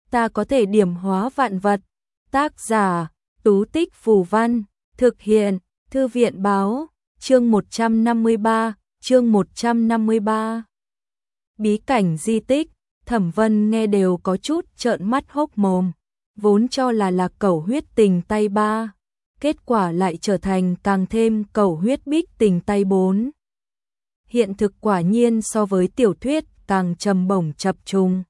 ta có thể điểm hóa vạn vật. Tác giả, Tú Tích Phù Văn, thực hiện, Thư viện Báo, chương 153. Bí cảnh di tích, Thẩm Vân nghe đều có chút trợn mắt hốc mồm, vốn cho là cẩu huyết tình tay 3, kết quả lại trở thành càng thêm cẩu huyết bích tình tay 4. Hiện thực quả nhiên so với tiểu thuyết càng trầm bổng chập trùng.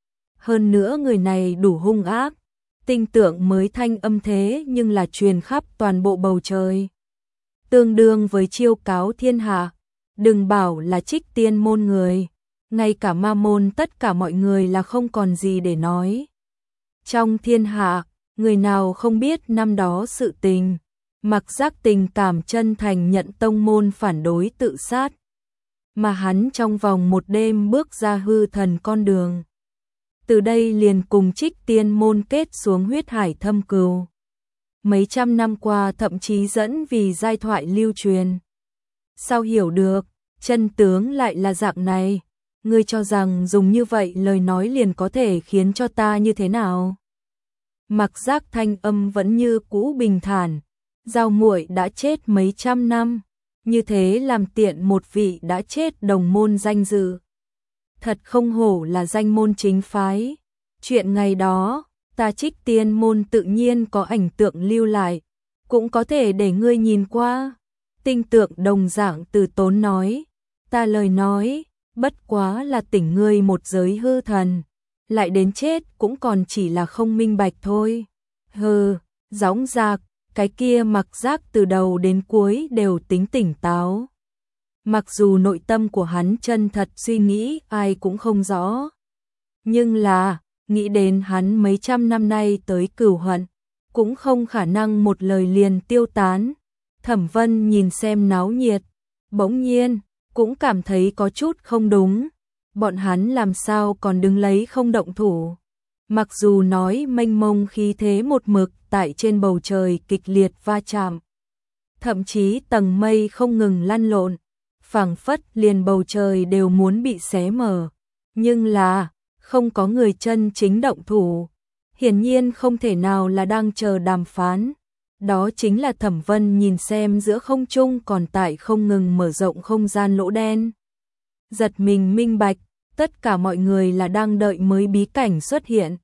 Hơn nữa người này đủ hung ác, tinh tượng mới thanh âm thế nhưng là truyền khắp toàn bộ bầu trời. Tương đương với chiêu cáo thiên hạ, đừng bảo là Trích Tiên môn người, ngay cả ma môn tất cả mọi người là không còn gì để nói. Trong thiên hạ, người nào không biết năm đó sự tình, Mặc Giác tình cảm chân thành nhận tông môn phản đối tự sát. Mà hắn trong vòng một đêm bước ra hư thần con đường. Từ đây liền cùng Trích Tiên môn kết xuống huyết hải thâm cừu. Mấy trăm năm qua thậm chí dẫn vì giai thoại lưu truyền. Sao hiểu được, chân tướng lại là dạng này, ngươi cho rằng dùng như vậy lời nói liền có thể khiến cho ta như thế nào? Mặc Giác thanh âm vẫn như cũ bình thản, Giao muội đã chết mấy trăm năm, như thế làm tiện một vị đã chết đồng môn danh dự. Thật không hổ là danh môn chính phái, chuyện ngày đó, ta Trích Tiên môn tự nhiên có ảnh tượng lưu lại, cũng có thể để ngươi nhìn qua. Tinh tượng đồng dạng từ tốn nói, ta lời nói, bất quá là tỉnh ngươi một giới hư thần, lại đến chết cũng còn chỉ là không minh bạch thôi. Hừ, dõng dạc, cái kia Mặc Giác từ đầu đến cuối đều tính tỉnh táo. Mặc dù nội tâm của hắn chân thật suy nghĩ ai cũng không rõ, nhưng là, nghĩ đến hắn mấy trăm năm nay tới cửu hận, cũng không khả năng một lời liền tiêu tán. Thẩm Vân nhìn xem náo nhiệt, bỗng nhiên, cũng cảm thấy có chút không đúng. Bọn hắn làm sao còn đứng lấy không động thủ. Mặc dù nói mênh mông khí thế một mực tại trên bầu trời kịch liệt va chạm. Thậm chí tầng mây không ngừng lăn lộn, phảng phất liền bầu trời đều muốn bị xé mở. Nhưng là, không có người chân chính động thủ. Hiển nhiên không thể nào là đang chờ đàm phán. Đó chính là Thẩm Vân nhìn xem giữa không trung còn tại không ngừng mở rộng không gian lỗ đen. Giật mình minh bạch, tất cả mọi người là đang đợi mới bí cảnh xuất hiện.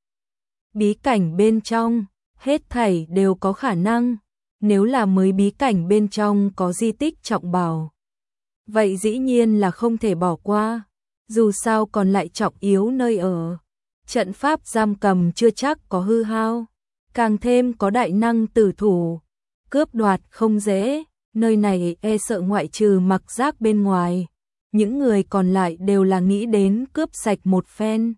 Bí cảnh bên trong, hết thảy đều có khả năng. Nếu là mới bí cảnh bên trong có di tích trọng bảo, vậy dĩ nhiên là không thể bỏ qua. Dù sao còn lại trọng yếu nơi ở. Trận pháp giam cầm chưa chắc có hư hao, càng thêm có đại năng tử thủ. Cướp đoạt không dễ, nơi này e sợ ngoại trừ Mặc Giác bên ngoài. Những người còn lại đều là nghĩ đến cướp sạch một phen.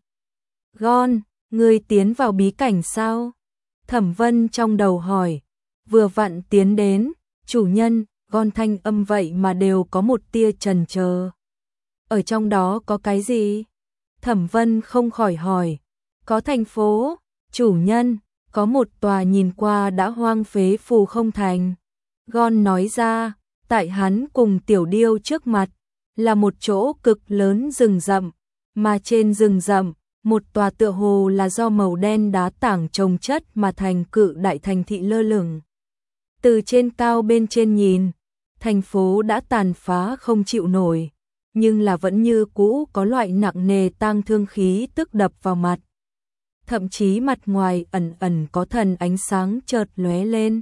Gon, ngươi tiến vào bí cảnh sao? Thẩm Vân trong đầu hỏi. Vừa vặn tiến đến, chủ nhân, Gon thanh âm vậy mà đều có một tia chần chờ. Ở trong đó có cái gì? Thẩm Vân không khỏi hỏi. Có thành phố, chủ nhân, có một tòa nhìn qua đã hoang phế phù không thành. Gon nói ra, tại hắn cùng Tiểu Điêu trước mặt, là một chỗ cực lớn rừng rậm, mà trên rừng rậm, một tòa tựa hồ là do màu đen đá tảng chồng chất mà thành cự đại thành thị lơ lửng. Từ trên cao bên trên nhìn, thành phố đã tàn phá không chịu nổi, nhưng là vẫn như cũ có loại nặng nề tang thương khí tức đập vào mặt. Thậm chí mặt ngoài ẩn ẩn có thần ánh sáng chợt lóe lên.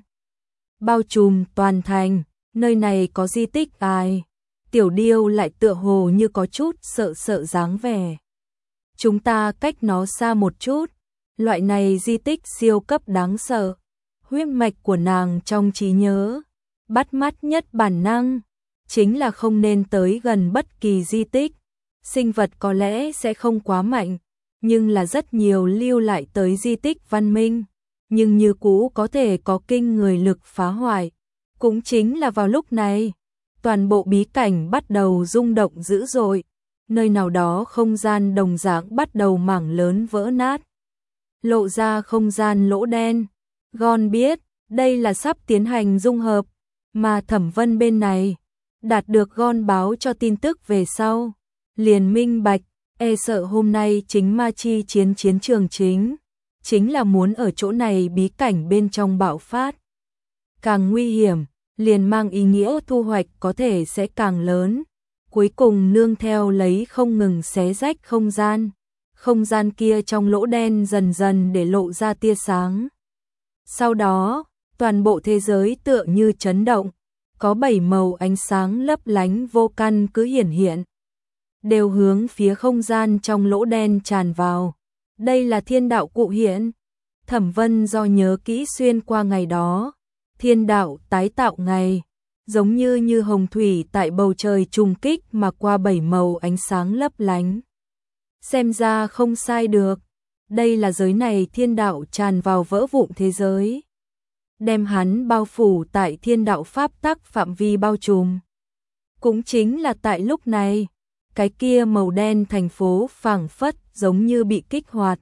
Bao trùm toàn thành, nơi này có di tích ai? Tiểu Điêu lại tựa hồ như có chút sợ sợ dáng vẻ. Chúng ta cách nó xa một chút, loại này di tích siêu cấp đáng sợ. Huyết mạch của nàng trong trí nhớ, bắt mắt nhất bản năng, chính là không nên tới gần bất kỳ di tích. Sinh vật có lẽ sẽ không quá mạnh, nhưng là rất nhiều lưu lại tới di tích văn minh, nhưng như cũ có thể có kinh người lực phá hoại. Cũng chính là vào lúc này, toàn bộ bí cảnh bắt đầu rung động dữ dội, nơi nào đó không gian đồng dạng bắt đầu mảng lớn vỡ nát, lộ ra không gian lỗ đen. Gon biết, đây là sắp tiến hành dung hợp, mà Thẩm Vân bên này, đạt được Gon báo cho tin tức về sau, liền minh bạch, e sợ hôm nay chính ma chi chiến chiến trường chính, chính là muốn ở chỗ này bí cảnh bên trong bạo phát. Càng nguy hiểm, liền mang ý nghĩa thu hoạch có thể sẽ càng lớn. Cuối cùng nương theo lấy không ngừng xé rách không gian kia trong lỗ đen dần dần để lộ ra tia sáng. Sau đó, toàn bộ thế giới tựa như chấn động, có 7 màu ánh sáng lấp lánh vô căn cứ hiển hiện, đều hướng phía không gian trong lỗ đen tràn vào. Đây là thiên đạo cụ hiện. Thẩm Vân do nhớ kỹ xuyên qua ngày đó, thiên đạo tái tạo ngày, giống như hồng thủy tại bầu trời trùng kích mà qua 7 màu ánh sáng lấp lánh. Xem ra không sai được, đây là giới này thiên đạo tràn vào vỡ vụn thế giới, đem hắn bao phủ tại thiên đạo pháp tắc phạm vi bao trùm. Cũng chính là tại lúc này, cái kia màu đen thành phố phảng phất giống như bị kích hoạt.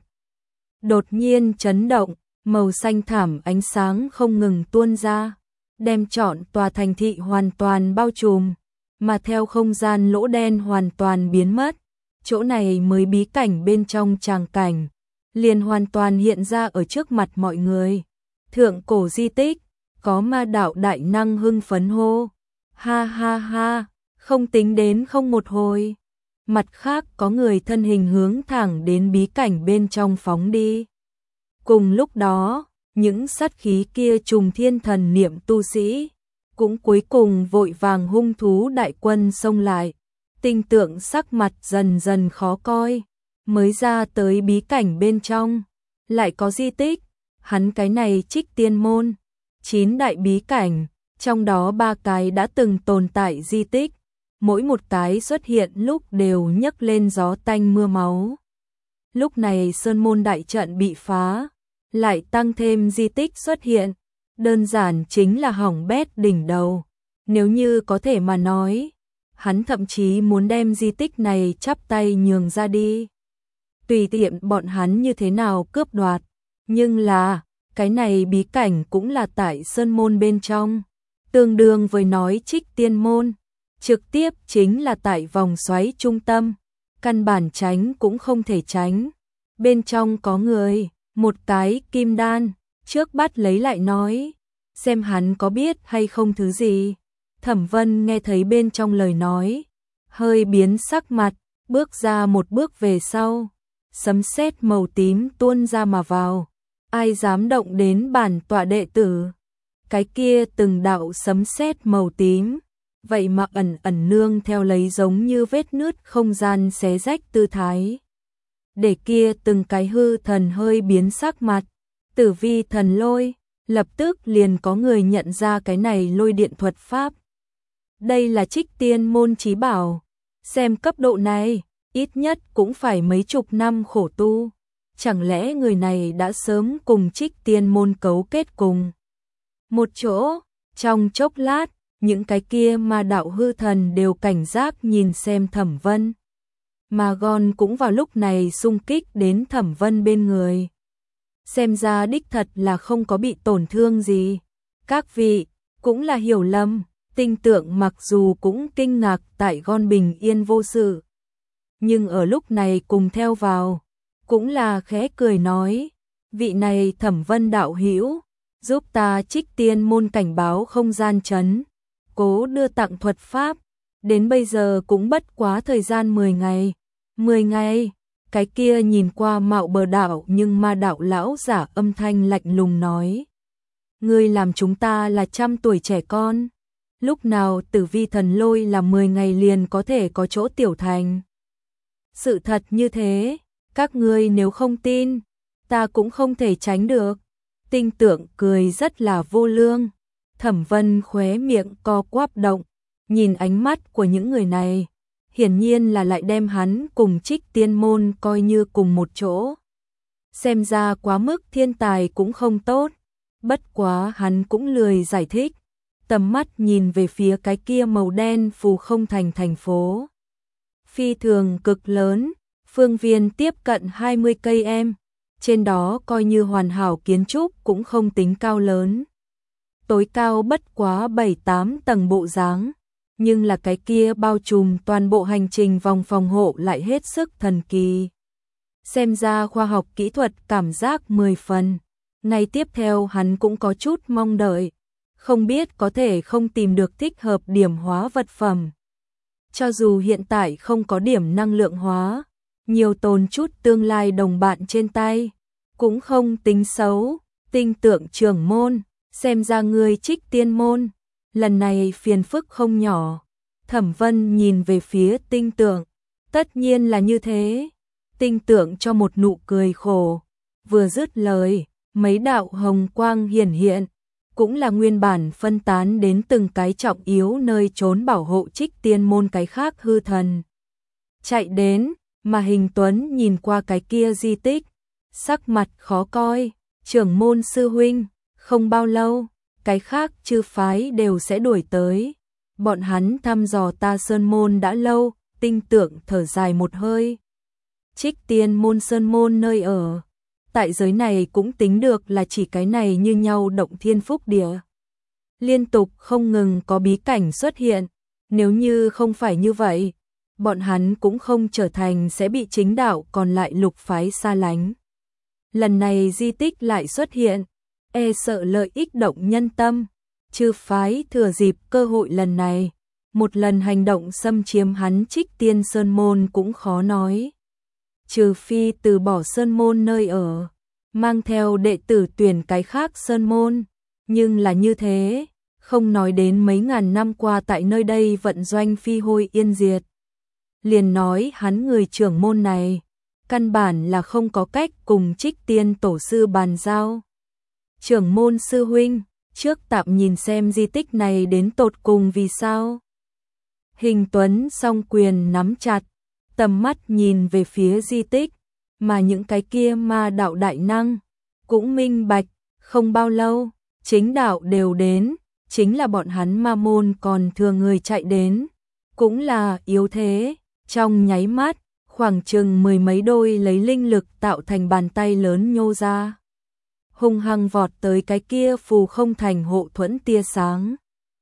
Đột nhiên chấn động, màu xanh thảm ánh sáng không ngừng tuôn ra, đem trọn tòa thành thị hoàn toàn bao trùm, mà theo không gian lỗ đen hoàn toàn biến mất, chỗ này mới bí cảnh bên trong tràng cảnh, liền hoàn toàn hiện ra ở trước mặt mọi người. Thượng cổ di tích, có ma đạo đại năng hưng phấn hô. Ha ha ha, không tính đến không một hồi. Mặt khác có người thân hình hướng thẳng đến bí cảnh bên trong phóng đi. Cùng lúc đó, những sát khí kia trùng thiên thần niệm tu sĩ, cũng cuối cùng vội vàng hung thú đại quân xông lại. Tinh tượng sắc mặt dần dần khó coi, mới ra tới bí cảnh bên trong, lại có di tích, hắn cái này Trích Tiên môn, 9 đại bí cảnh, trong đó 3 cái đã từng tồn tại di tích, mỗi một cái xuất hiện lúc đều nhấc lên gió tanh mưa máu. Lúc này Sơn môn đại trận bị phá, lại tăng thêm di tích xuất hiện, đơn giản chính là hỏng bét đỉnh đầu. Nếu như có thể mà nói, hắn thậm chí muốn đem di tích này chắp tay nhường ra đi, tùy tiện bọn hắn như thế nào cướp đoạt. Nhưng là, cái này bí cảnh cũng là tại Sơn môn bên trong, tương đương với nói Trích Tiên môn, trực tiếp chính là tại vòng xoáy trung tâm, căn bản tránh cũng không thể tránh. Bên trong có người, một cái kim đan, trước bắt lấy lại nói, xem hắn có biết hay không thứ gì. Thẩm Vân nghe thấy bên trong lời nói, hơi biến sắc mặt, bước ra một bước về sau, sấm sét màu tím tuôn ra mà vào. Ai dám động đến bản tọa đệ tử? Cái kia từng đạo sấm sét màu tím, vậy mà ẩn ẩn nương theo lấy giống như vết nứt không gian xé rách tư thái. Để kia từng cái hư thần hơi biến sắc mặt, Tử Vi thần lôi, lập tức liền có người nhận ra cái này lôi điện thuật pháp. Đây là Trích Tiên môn chí bảo, xem cấp độ này, ít nhất cũng phải mấy chục năm khổ tu. Chẳng lẽ người này đã sớm cùng Trích Tiên môn cấu kết cùng một chỗ? Trong chốc lát, những cái kia ma đạo hư thần đều cảnh giác nhìn xem Thẩm Vân. Mà Gon cũng vào lúc này xung kích đến Thẩm Vân bên người. Xem ra đích thật là không có bị tổn thương gì. Các vị, cũng là hiểu lầm. Tinh tượng mặc dù cũng kinh ngạc tại Gon bình yên vô sự, nhưng ở lúc này cùng theo vào, cũng là khẽ cười nói, vị này Thẩm Vân đạo hữu, giúp ta Trích Tiên môn cảnh báo không gian trấn, cố đưa tặng thuật pháp, đến bây giờ cũng bất quá thời gian 10 ngày. 10 ngày, cái kia nhìn qua mạo bờ đạo nhưng ma đạo lão giả âm thanh lạnh lùng nói, ngươi làm chúng ta là trăm tuổi trẻ con. Lúc nào Tử Vi thần lôi là 10 ngày liền có thể có chỗ tiểu thành. Sự thật như thế, các ngươi nếu không tin, ta cũng không thể tránh được. Tinh tượng cười rất là vô lương. Thẩm Vân khóe miệng co quắp động, nhìn ánh mắt của những người này, hiển nhiên là lại đem hắn cùng Trích Tiên môn coi như cùng một chỗ. Xem ra quá mức thiên tài cũng không tốt, bất quá hắn cũng lười giải thích. Tầm mắt nhìn về phía cái kia màu đen phù không thành thành phố. Phi thường cực lớn, phương viên tiếp cận 20 cây em, trên đó coi như hoàn hảo kiến trúc cũng không tính cao lớn. Tối cao bất quá 7-8 tầng bộ dáng, nhưng là cái kia bao trùm toàn bộ hành trình vòng phòng hộ lại hết sức thần kỳ. xem ra khoa học kỹ thuật cảm giác 10 phần. Ngay tiếp theo hắn cũng có chút mong đợi, không biết có thể không tìm được thích hợp điểm hóa vật phẩm. Cho dù hiện tại không có điểm năng lượng hóa, nhiều tồn chút tương lai đồng bạn trên tay, cũng không tính xấu. Tinh Tượng trưởng môn, xem ra ngươi Trích Tiên môn, lần này phiền phức không nhỏ. Thẩm Vân nhìn về phía Tinh Tượng, tất nhiên là như thế. Tinh Tượng cho một nụ cười khổ, vừa dứt lời, mấy đạo hồng quang hiển hiện, cũng là nguyên bản phân tán đến từng cái trọng yếu nơi trốn bảo hộ Trích Tiên môn cái khác hư thần. Chạy đến, mà Hình Tuấn nhìn qua cái kia di tích, sắc mặt khó coi. Trưởng môn sư huynh, không bao lâu, cái khác chư phái đều sẽ đuổi tới. Bọn hắn thăm dò ta Sơn môn đã lâu. Tinh Tượng thở dài một hơi. Trích Tiên môn Sơn môn nơi ở, tại giới này cũng tính được là chỉ cái này như nhau động thiên phúc địa. Liên tục không ngừng có bí cảnh xuất hiện, nếu như không phải như vậy, bọn hắn cũng không trở thành sẽ bị chính đạo còn lại lục phái xa lánh. Lần này di tích lại xuất hiện, e sợ lợi ích động nhân tâm, chư phái thừa dịp cơ hội lần này, một lần hành động xâm chiếm hắn Trích Tiên Sơn môn cũng khó nói. Trừ phi từ bỏ Sơn môn nơi ở, mang theo đệ tử tuyển cái khác Sơn môn, nhưng là như thế, không nói đến mấy ngàn năm qua tại nơi đây vận doanh phi hôi yên diệt. Liền nói hắn người trưởng môn này, căn bản là không có cách cùng Trích Tiên tổ sư bàn giao. Trưởng môn sư huynh, trước tạm nhìn xem di tích này đến tột cùng vì sao. Hình Tuấn song quyền nắm chặt, tầm mắt nhìn về phía di tích, mà những cái kia ma đạo đại năng cũng minh bạch, không bao lâu, chính đạo đều đến, chính là bọn hắn ma môn còn thừa người chạy đến, cũng là yếu thế, trong nháy mắt, khoảng chừng mười mấy đôi lấy linh lực tạo thành bàn tay lớn nhô ra. Hung hăng vọt tới cái kia phù không thành hộ thuẫn tia sáng.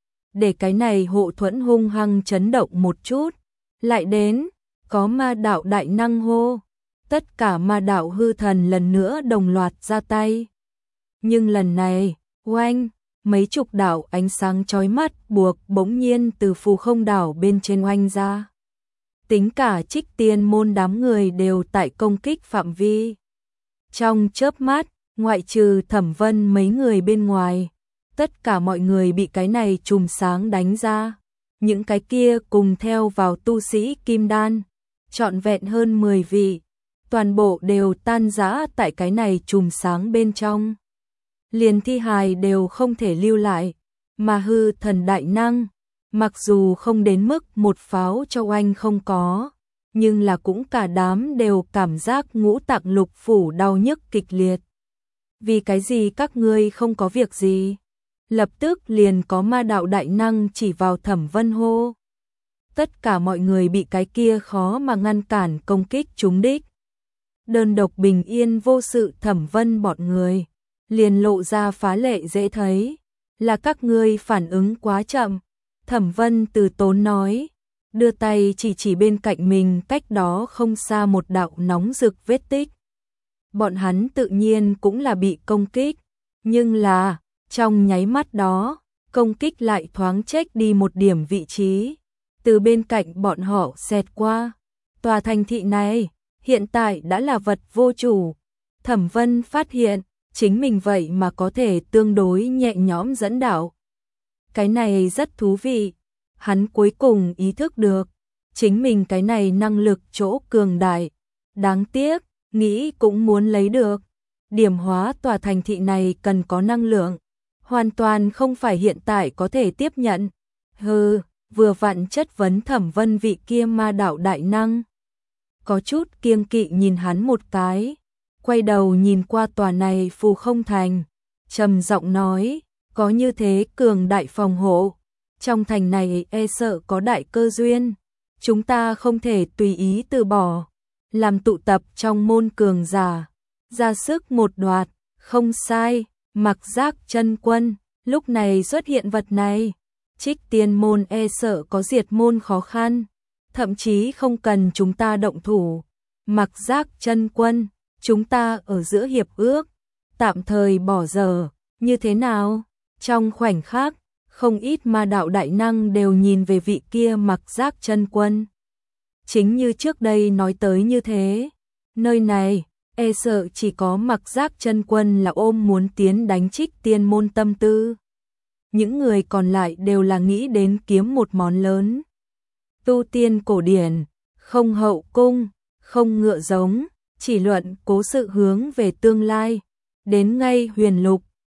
Để cái này hộ thuẫn hung hăng chấn động một chút, lại đến, có ma đạo đại năng hô. Tất cả ma đạo hư thần lần nữa đồng loạt ra tay. Nhưng lần này, oanh, mấy chục đạo ánh sáng chói mắt buộc bỗng nhiên từ phù không đảo bên trên oanh ra. Tính cả Trích Tiên môn đám người đều tại công kích phạm vi. Trong chớp mắt, ngoại trừ Thẩm Vân mấy người bên ngoài, tất cả mọi người bị cái này chùm sáng đánh ra. Những cái kia cùng theo vào tu sĩ kim đan, trọn vẹn hơn 10 vị, toàn bộ đều tan rã tại cái này chùm sáng bên trong. Liền thi hài đều không thể lưu lại, mà hư thần đại năng, mặc dù không đến mức một pháo cho oanh không có, nhưng là cũng cả đám đều cảm giác ngũ tạng lục phủ đau nhức kịch liệt. Vì cái gì các ngươi không có việc gì? Lập tức liền có ma đạo đại năng chỉ vào Thẩm Vân hô. Tất cả mọi người bị cái kia khó mà ngăn cản công kích trúng đích. Đơn độc bình yên vô sự Thẩm Vân bọn người, liền lộ ra phá lệ dễ thấy, là các ngươi phản ứng quá chậm. Thẩm Vân từ tốn nói, đưa tay chỉ bên cạnh mình cách đó không xa một đạo nóng rực vết tích. Bọn hắn tự nhiên cũng là bị công kích, nhưng là, trong nháy mắt đó, công kích lại thoáng chếch đi một điểm vị trí, từ bên cạnh bọn họ xẹt qua. Tòa thành thị này, hiện tại đã là vật vô chủ. Thẩm Vân phát hiện, chính mình vậy mà có thể tương đối nhẹ nhõm dẫn đạo. Cái này rất thú vị, hắn cuối cùng ý thức được, chính mình cái này năng lực chỗ cường đại, đáng tiếc, nghĩ cũng muốn lấy được. Điểm hóa tòa thành thị này cần có năng lượng, hoàn toàn không phải hiện tại có thể tiếp nhận. Hừ, vừa vặn chất vấn Thẩm Vân vị kia ma đạo đại năng. Có chút kiêng kỵ nhìn hắn một cái, quay đầu nhìn qua tòa này phù không thành, trầm giọng nói, có như thế cường đại phòng hộ, trong thành này e sợ có đại cơ duyên, chúng ta không thể tùy ý từ bỏ, làm tụ tập trong môn cường giả, ra sức một đoạt, không sai, Mặc Giác chân quân, lúc này xuất hiện vật này, Trích Tiên môn e sợ có diệt môn khó khăn, thậm chí không cần chúng ta động thủ, Mặc Giác chân quân, chúng ta ở giữa hiệp ước, tạm thời bỏ dở, như thế nào? Trong khoảnh khắc, không ít ma đạo đại năng đều nhìn về vị kia Mặc Giác chân quân. Chính như trước đây nói tới như thế, nơi này, e sợ chỉ có Mặc Giác chân quân là ôm muốn tiến đánh Trích Tiên môn tâm tư. Những người còn lại đều là nghĩ đến kiếm một món lớn. Tu tiên cổ điển, không hậu cung, không ngựa giống, chỉ luận cố sự hướng về tương lai. Đến ngay huyền lục,